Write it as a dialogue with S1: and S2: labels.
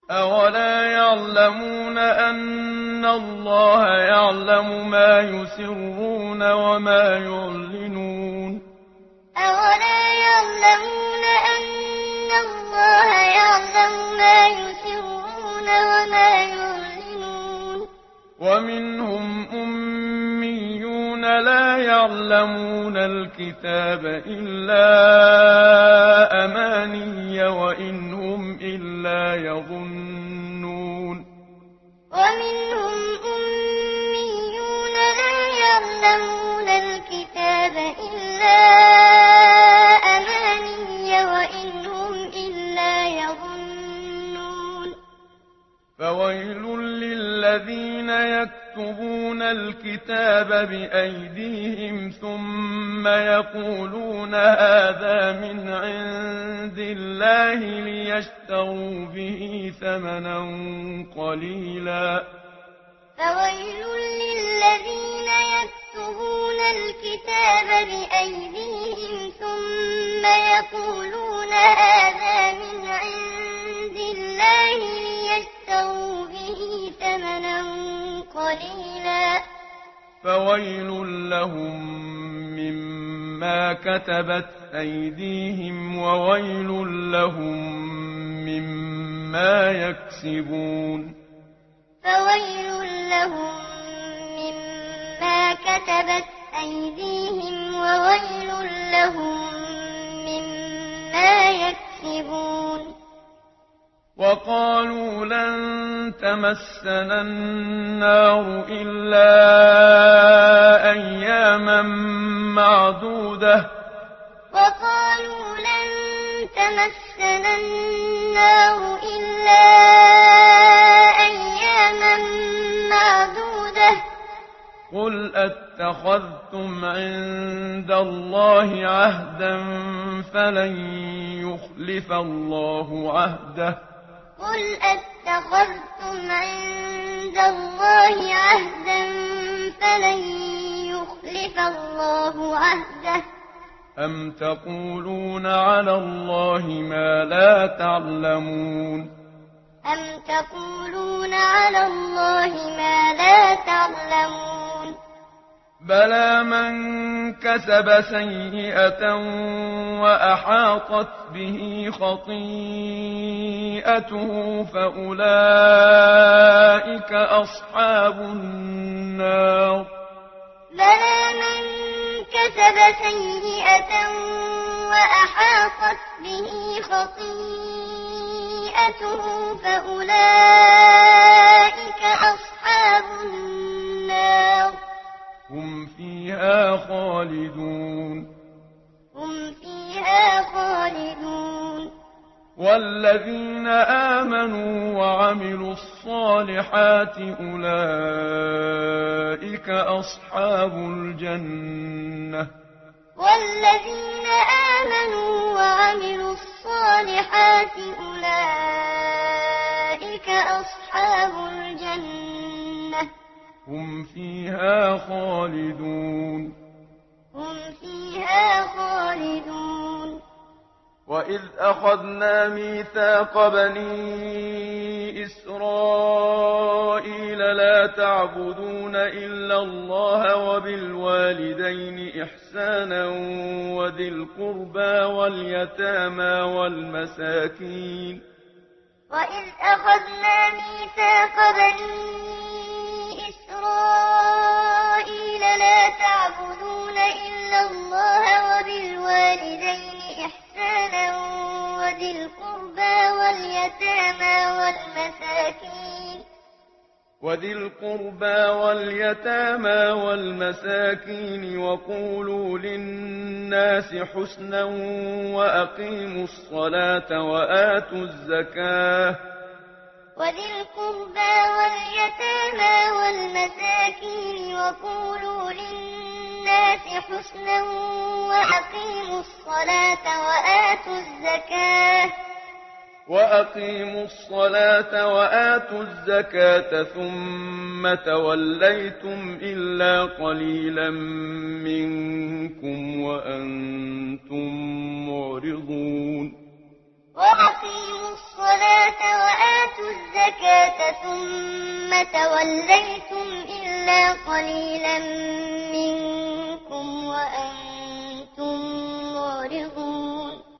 S1: أولا يعلمون أن الله يعلم ما يسرون وما يعلنون
S2: أولا يعلمون أن الله يعلم ما يسرون وما يعلنون
S1: ومنهم أميون لا يعلمون الكتاب إلا أماني وإن هم إلا يظنون
S2: ومنهم أميون لا يعلمون الكتاب إلا أماني وإن هم إلا يظنون
S1: فويل للذين يكتبون الكتاب بأيديهم ثم يقولون هذا من عند الله ليشتروا به ثمنا قليلا
S2: فويل للذين يكتبون الكتاب بأيديهم ثم يقولون هذا من عند الله ليشتروا به ثمنا قليلا
S1: فويل لهم مما كتبت أيديهم وويل لهم مما يكسبون
S2: فويل لهم مما كتبت أيديهم وويل لهم مما يكسبون
S1: وقالوا لن تمسنا النار إلا أياما معدودة
S2: وقالوا لن تمسنا النار إلا أياما معدودة
S1: قل أتخذتم عند الله عهدا فلن يخلف الله عهده
S2: قل أتخذتم عند الله عهدا فلن يخلف الله عهده
S1: أم تقولون على الله ما لا تعلمون
S2: أم تقولون على الله ما لا تعلمون
S1: بلى من كسب سيئة وأحاطت به خطيئته فأولئك أصحاب النار
S2: بلى من كسب سيئة وأحاطت به خطيئته فأولئك أصحاب النار
S1: هم فيها خالدون
S2: هم فيها خالدون
S1: والذين آمنوا وعملوا الصالحات أولئك أصحاب الجنة
S2: والذين آمنوا وعملوا الصالحات أولئك أصحاب الجنة
S1: هم فيها خالدون
S2: هم فيها خالدون
S1: وإذ أخذنا ميثاق بني إسرائيل لا تعبدون إلا الله وبالوالدين إحسانا وذي القربى واليتامى والمساكين
S2: وإذ أخذنا ميثاق بني إسرائيل لا تعبدون إلا الله وبالوالدين إحسانا وذي القربى
S1: واليتامى والمساكين وقولوا للناس حسنا وأقيموا الصلاة وآتوا الزكاة
S2: وذي القربى واليتامى والمساكين وقولوا للناس حسنا وأقيموا الصلاة وآتوا الزكاة ثم توليتم إلا قليلا منكم وأنتم معرضون وأقيموا الصلاة وآتوا الزكاة ثم توليتم إلا قليلا